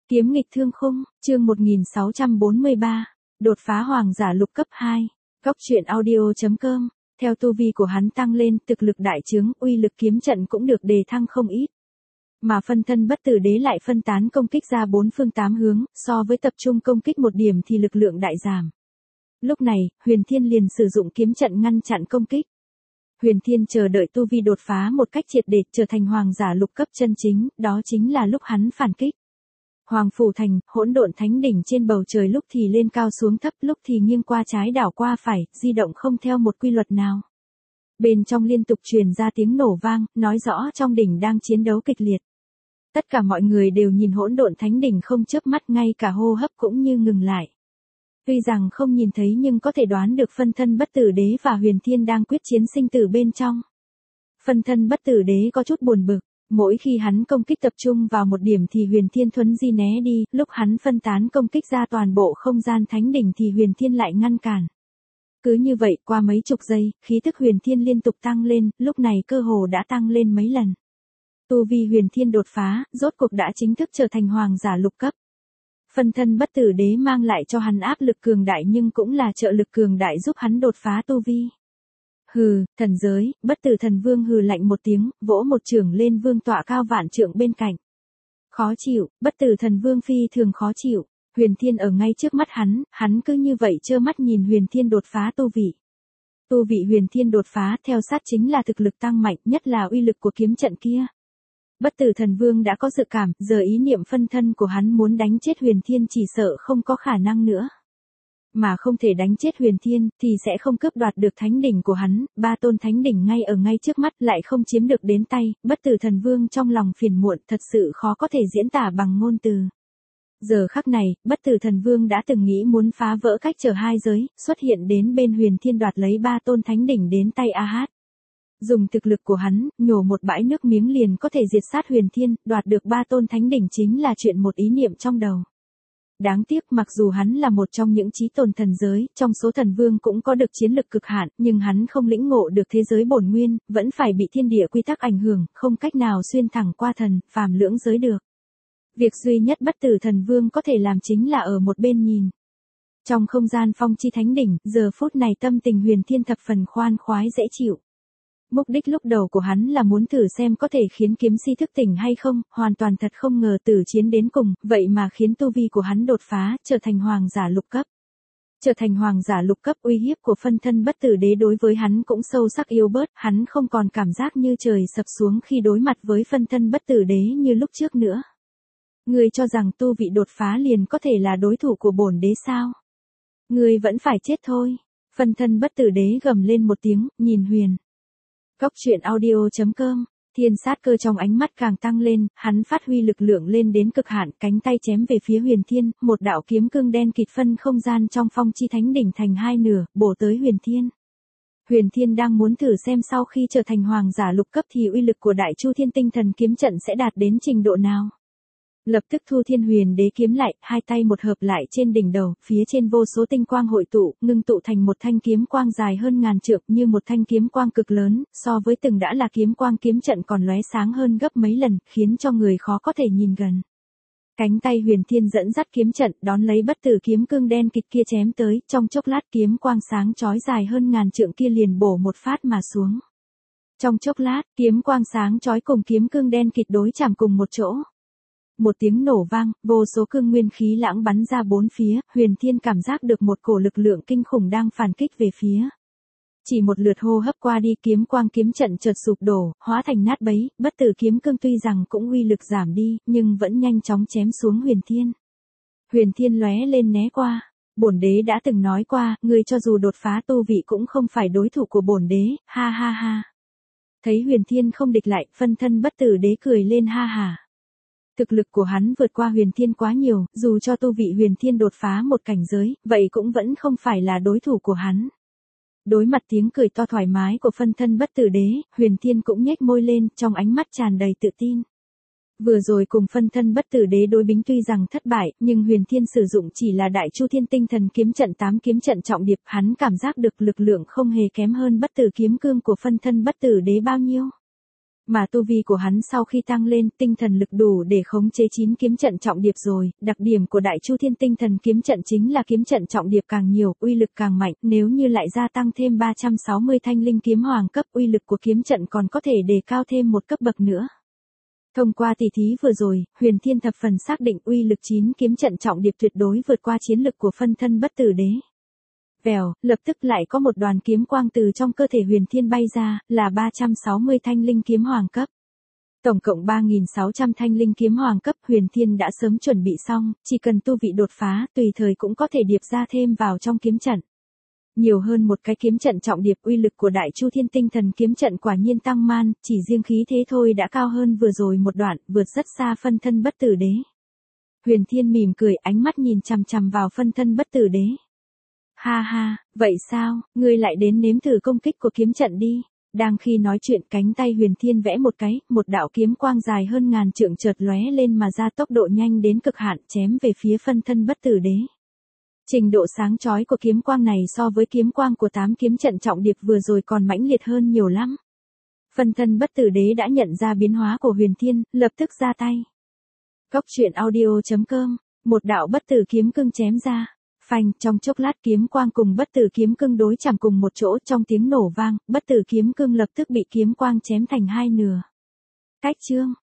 Kiếm nghịch thương khung, chương 1643, đột phá hoàng giả lục cấp 2. Góc truyện audio.com, theo tu vi của hắn tăng lên, thực lực đại trướng, uy lực kiếm trận cũng được đề thăng không ít. Mà phân thân bất tử đế lại phân tán công kích ra bốn phương tám hướng, so với tập trung công kích một điểm thì lực lượng đại giảm. Lúc này, Huyền Thiên liền sử dụng kiếm trận ngăn chặn công kích. Huyền Thiên chờ đợi tu vi đột phá một cách triệt để trở thành hoàng giả lục cấp chân chính, đó chính là lúc hắn phản kích. Hoàng phủ thành, hỗn độn thánh đỉnh trên bầu trời lúc thì lên cao xuống thấp, lúc thì nghiêng qua trái đảo qua phải, di động không theo một quy luật nào. Bên trong liên tục truyền ra tiếng nổ vang, nói rõ trong đỉnh đang chiến đấu kịch liệt. Tất cả mọi người đều nhìn hỗn độn thánh đỉnh không chớp mắt, ngay cả hô hấp cũng như ngừng lại. Tuy rằng không nhìn thấy nhưng có thể đoán được phân thân bất tử đế và Huyền Thiên đang quyết chiến sinh tử bên trong. Phân thân bất tử đế có chút buồn bực. Mỗi khi hắn công kích tập trung vào một điểm thì Huyền Thiên thuấn di né đi, lúc hắn phân tán công kích ra toàn bộ không gian thánh đỉnh thì Huyền Thiên lại ngăn cản. Cứ như vậy qua mấy chục giây, khí tức Huyền Thiên liên tục tăng lên, lúc này cơ hồ đã tăng lên mấy lần. Tu vi Huyền Thiên đột phá, rốt cuộc đã chính thức trở thành hoàng giả lục cấp. Phân thân bất tử đế mang lại cho hắn áp lực cường đại nhưng cũng là trợ lực cường đại giúp hắn đột phá tu vi. Hừ, thần giới, bất tử thần vương hừ lạnh một tiếng, vỗ một chưởng lên vương tọa cao vạn trượng bên cạnh. Khó chịu, bất tử thần vương phi thường khó chịu. Huyền Thiên ở ngay trước mắt hắn cứ như vậy trơ mắt nhìn Huyền Thiên đột phá tu vị. Tu vị Huyền Thiên đột phá theo sát chính là thực lực tăng mạnh, nhất là uy lực của kiếm trận kia. Bất tử thần vương đã có dự cảm, giờ ý niệm phân thân của hắn muốn đánh chết Huyền Thiên chỉ sợ không có khả năng nữa. Mà không thể đánh chết Huyền Thiên, thì sẽ không cướp đoạt được thánh đỉnh của hắn, ba tôn thánh đỉnh ngay ở ngay trước mắt lại không chiếm được đến tay, bất tử thần vương trong lòng phiền muộn thật sự khó có thể diễn tả bằng ngôn từ. Giờ khắc này, bất tử thần vương đã từng nghĩ muốn phá vỡ cách trở hai giới, xuất hiện đến bên Huyền Thiên đoạt lấy ba tôn thánh đỉnh đến tay A-hát. Dùng thực lực của hắn, nhổ một bãi nước miếng liền có thể diệt sát Huyền Thiên, đoạt được ba tôn thánh đỉnh chính là chuyện một ý niệm trong đầu. Đáng tiếc mặc dù hắn là một trong những chí tôn thần giới, trong số thần vương cũng có được chiến lực cực hạn, nhưng hắn không lĩnh ngộ được thế giới bổn nguyên, vẫn phải bị thiên địa quy tắc ảnh hưởng, không cách nào xuyên thẳng qua thần, phàm lưỡng giới được. Việc duy nhất bất tử thần vương có thể làm chính là ở một bên nhìn. Trong không gian phong chi thánh đỉnh, giờ phút này tâm tình Huyền Thiên thập phần khoan khoái dễ chịu. Mục đích lúc đầu của hắn là muốn thử xem có thể khiến kiếm si thức tỉnh hay không, hoàn toàn thật không ngờ tử chiến đến cùng, vậy mà khiến tu vi của hắn đột phá, trở thành hoàng giả lục cấp. Trở thành hoàng giả lục cấp, uy hiếp của phân thân bất tử đế đối với hắn cũng sâu sắc yếu bớt, hắn không còn cảm giác như trời sập xuống khi đối mặt với phân thân bất tử đế như lúc trước nữa. Ngươi cho rằng tu vị đột phá liền có thể là đối thủ của bổn đế sao? Ngươi vẫn phải chết thôi. Phân thân bất tử đế gầm lên một tiếng, nhìn Huyền. Góc truyện audio.com, thiên sát cơ trong ánh mắt càng tăng lên, hắn phát huy lực lượng lên đến cực hạn, cánh tay chém về phía Huyền Thiên, một đạo kiếm cương đen kịt phân không gian trong phong chi thánh đỉnh thành hai nửa, bổ tới Huyền Thiên. Huyền Thiên đang muốn thử xem sau khi trở thành hoàng giả lục cấp thì uy lực của Đại Chu Thiên Tinh Thần kiếm trận sẽ đạt đến trình độ nào. Lập tức Thu Thiên Huyền Đế kiếm lại, hai tay một hợp lại trên đỉnh đầu, phía trên vô số tinh quang hội tụ, ngưng tụ thành một thanh kiếm quang dài hơn ngàn trượng, như một thanh kiếm quang cực lớn, so với từng đã là kiếm quang kiếm trận còn lóe sáng hơn gấp mấy lần, khiến cho người khó có thể nhìn gần. Cánh tay Huyền Thiên dẫn dắt kiếm trận, đón lấy bất tử kiếm cương đen kịt kia chém tới, trong chốc lát kiếm quang sáng chói dài hơn ngàn trượng kia liền bổ một phát mà xuống. Trong chốc lát, kiếm quang sáng chói cùng kiếm cương đen kịt đối chạm cùng một chỗ. Một tiếng nổ vang, vô số cương nguyên khí lãng bắn ra bốn phía, Huyền Thiên cảm giác được một cổ lực lượng kinh khủng đang phản kích về phía. Chỉ một lượt hô hấp qua đi, kiếm quang kiếm trận chợt sụp đổ, hóa thành nát bấy, bất tử kiếm cương tuy rằng cũng uy lực giảm đi, nhưng vẫn nhanh chóng chém xuống Huyền Thiên. Huyền Thiên lóe lên né qua. Bổn đế đã từng nói qua, ngươi cho dù đột phá tu vị cũng không phải đối thủ của bổn đế, ha ha ha. Thấy Huyền Thiên không địch lại, phân thân bất tử đế cười lên ha ha. Thực lực của hắn vượt qua Huyền Thiên quá nhiều, dù cho tu vị Huyền Thiên đột phá một cảnh giới, vậy cũng vẫn không phải là đối thủ của hắn. Đối mặt tiếng cười to thoải mái của phân thân bất tử đế, Huyền Thiên cũng nhếch môi lên, trong ánh mắt tràn đầy tự tin. Vừa rồi cùng phân thân bất tử đế đối bính tuy rằng thất bại, nhưng Huyền Thiên sử dụng chỉ là Đại Chu Thiên Tinh Thần kiếm trận 8 kiếm trận trọng điệp, hắn cảm giác được lực lượng không hề kém hơn bất tử kiếm cương của phân thân bất tử đế bao nhiêu. Mà tu vi của hắn sau khi tăng lên, tinh thần lực đủ để khống chế 9 kiếm trận trọng điệp rồi, đặc điểm của Đại Chu Thiên Tinh Thần kiếm trận chính là kiếm trận trọng điệp càng nhiều, uy lực càng mạnh, nếu như lại gia tăng thêm 360 thanh linh kiếm hoàng cấp, uy lực của kiếm trận còn có thể đề cao thêm một cấp bậc nữa. Thông qua tỷ thí vừa rồi, Huyền Thiên thập phần xác định uy lực 9 kiếm trận trọng điệp tuyệt đối vượt qua chiến lực của phân thân bất tử đế. Vèo, lập tức lại có một đoàn kiếm quang từ trong cơ thể Huyền Thiên bay ra, là 360 thanh linh kiếm hoàng cấp. Tổng cộng 3.600 thanh linh kiếm hoàng cấp, Huyền Thiên đã sớm chuẩn bị xong, chỉ cần tu vị đột phá, tùy thời cũng có thể điệp ra thêm vào trong kiếm trận. Nhiều hơn một cái kiếm trận trọng điệp, uy lực của Đại Chu Thiên Tinh Thần kiếm trận quả nhiên tăng man, chỉ riêng khí thế thôi đã cao hơn vừa rồi một đoạn, vượt rất xa phân thân bất tử đế. Huyền Thiên mỉm cười, ánh mắt nhìn chằm chằm vào phân thân bất tử đế. Ha ha, vậy sao, ngươi lại đến nếm thử công kích của kiếm trận đi. Đang khi nói chuyện, cánh tay Huyền Thiên vẽ một cái, một đạo kiếm quang dài hơn ngàn trượng chợt lóe lên mà ra, tốc độ nhanh đến cực hạn, chém về phía phân thân bất tử đế. Trình độ sáng chói của kiếm quang này so với kiếm quang của 8 kiếm trận trọng điệp vừa rồi còn mãnh liệt hơn nhiều lắm. Phân thân bất tử đế đã nhận ra biến hóa của Huyền Thiên, lập tức ra tay. Cốc truyện audio.com, một đạo bất tử kiếm cương chém ra. Phanh, trong chốc lát kiếm quang cùng bất tử kiếm cương đối chạm cùng một chỗ, trong tiếng nổ vang, bất tử kiếm cương lập tức bị kiếm quang chém thành hai nửa. Cách chương